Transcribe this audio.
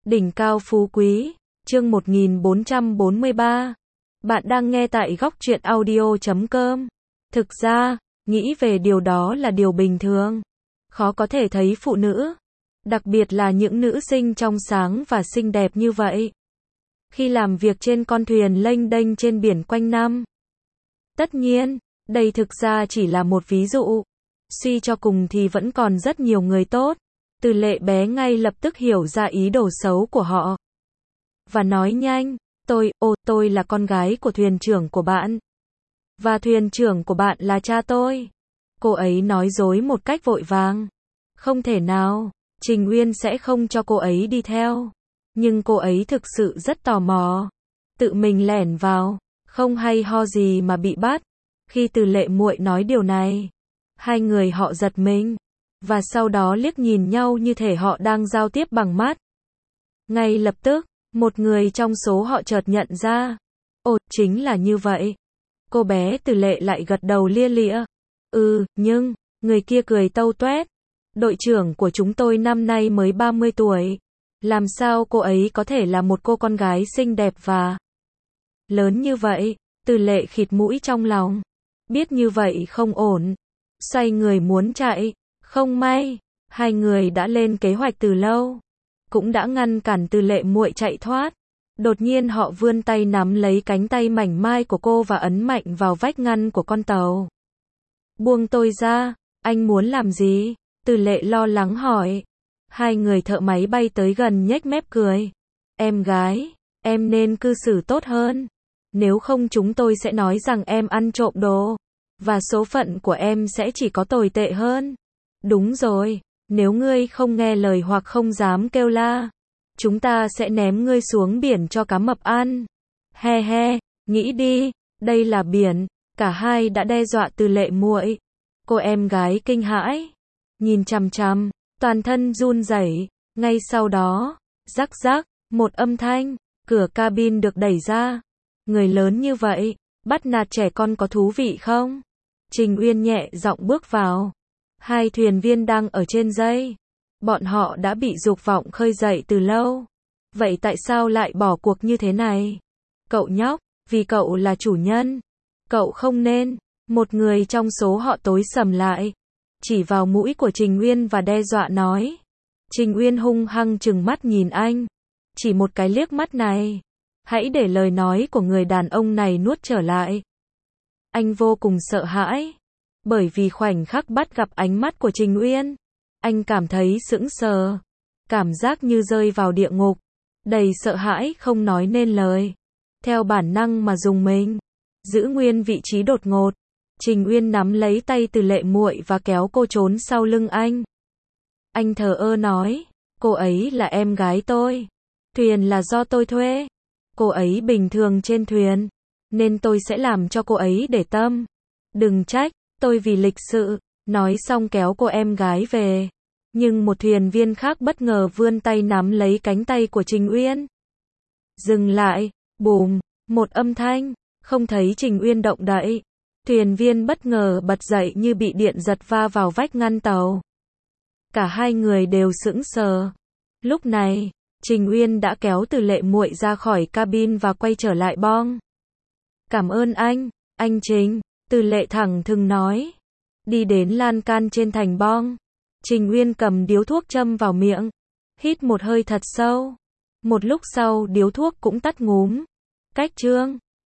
Đỉnh cao phú quý, chương 1443. Bạn đang nghe tại góc truyện audio.com. Thực ra, nghĩ về điều đó là điều bình thường. Khó có thể thấy phụ nữ, đặc biệt là những nữ sinh trong sáng và xinh đẹp như vậy, khi làm việc trên con thuyền lênh đênh trên biển quanh năm. Tất nhiên, đây thực ra chỉ là một ví dụ. Suy cho cùng thì vẫn còn rất nhiều người tốt. Từ Lệ bé ngay lập tức hiểu ra ý đồ xấu của họ. Và nói nhanh, tôi là con gái của thuyền trưởng của bạn. Và thuyền trưởng của bạn là cha tôi. Cô ấy nói dối một cách vội vàng. Không thể nào, Trình Uyên sẽ không cho cô ấy đi theo. Nhưng cô ấy thực sự rất tò mò. Tự mình lẻn vào, không hay ho gì mà bị bắt. Khi Từ Lệ muội nói điều này, hai người họ giật mình. Và sau đó liếc nhìn nhau như thể họ đang giao tiếp bằng mắt. Ngay lập tức, một người trong số họ chợt nhận ra. Ồ, chính là như vậy. Cô bé Từ Lệ lại gật đầu lia lịa. Nhưng, người kia cười tâu tuét. Đội trưởng của chúng tôi năm nay mới 30 tuổi. Làm sao cô ấy có thể là một cô con gái xinh đẹp và lớn như vậy? Từ Lệ khịt mũi trong lòng. Biết như vậy không ổn. Xoay người muốn chạy. Không may, hai người đã lên kế hoạch từ lâu, cũng đã ngăn cản Từ Lệ muội chạy thoát. Đột nhiên họ vươn tay nắm lấy cánh tay mảnh mai của cô và ấn mạnh vào vách ngăn của con tàu. Buông tôi ra, anh muốn làm gì? Từ Lệ lo lắng hỏi. Hai người thợ máy bay tới gần nhếch mép cười. Em gái, em nên cư xử tốt hơn. Nếu không chúng tôi sẽ nói rằng em ăn trộm đồ. Và số phận của em sẽ chỉ có tồi tệ hơn. Đúng rồi, nếu ngươi không nghe lời hoặc không dám kêu la, chúng ta sẽ ném ngươi xuống biển cho cá mập ăn. He he, nghĩ đi, đây là biển. Cả hai đã đe dọa Từ Lệ muội. Cô em gái kinh hãi, nhìn chằm chằm, toàn thân run rẩy. Ngay sau đó, rắc rắc, một âm thanh, cửa cabin được đẩy ra. Người lớn như vậy, bắt nạt trẻ con có thú vị không? Trình Uyên nhẹ giọng bước vào. Hai thuyền viên đang ở trên dây. Bọn họ đã bị dục vọng khơi dậy từ lâu. Vậy tại sao lại bỏ cuộc như thế này? Cậu nhóc, vì cậu là chủ nhân. Cậu không nên. Một người trong số họ tối sầm lại, chỉ vào mũi của Trình Uyên và đe dọa nói. Trình Uyên hung hăng trừng mắt nhìn anh. Chỉ một cái liếc mắt này, hãy để lời nói của người đàn ông này nuốt trở lại. Anh vô cùng sợ hãi. Bởi vì khoảnh khắc bắt gặp ánh mắt của Trình Uyên, anh cảm thấy sững sờ. Cảm giác như rơi vào địa ngục. Đầy sợ hãi không nói nên lời. Theo bản năng mà dùng mình. Giữ nguyên vị trí đột ngột. Trình Uyên nắm lấy tay Từ Lệ muội và kéo cô trốn sau lưng anh. Anh thờ ơ nói. Cô ấy là em gái tôi. Thuyền là do tôi thuê. Cô ấy bình thường trên thuyền, nên tôi sẽ làm cho cô ấy để tâm. Đừng trách. Tôi vì lịch sự, nói xong kéo cô em gái về. Nhưng một thuyền viên khác bất ngờ vươn tay nắm lấy cánh tay của Trình Uyên. Dừng lại, bùm, một âm thanh, không thấy Trình Uyên động đậy. Thuyền viên bất ngờ bật dậy như bị điện giật va vào vách ngăn tàu. Cả hai người đều sững sờ. Lúc này, Trình Uyên đã kéo Từ Lệ muội ra khỏi cabin và quay trở lại bong. Cảm ơn anh Trình. Từ Lệ thẳng thừng nói. Đi đến lan can trên thành bong. Trình Uyên cầm điếu thuốc châm vào miệng. Hít một hơi thật sâu. Một lúc sau điếu thuốc cũng tắt ngúm. Cách chương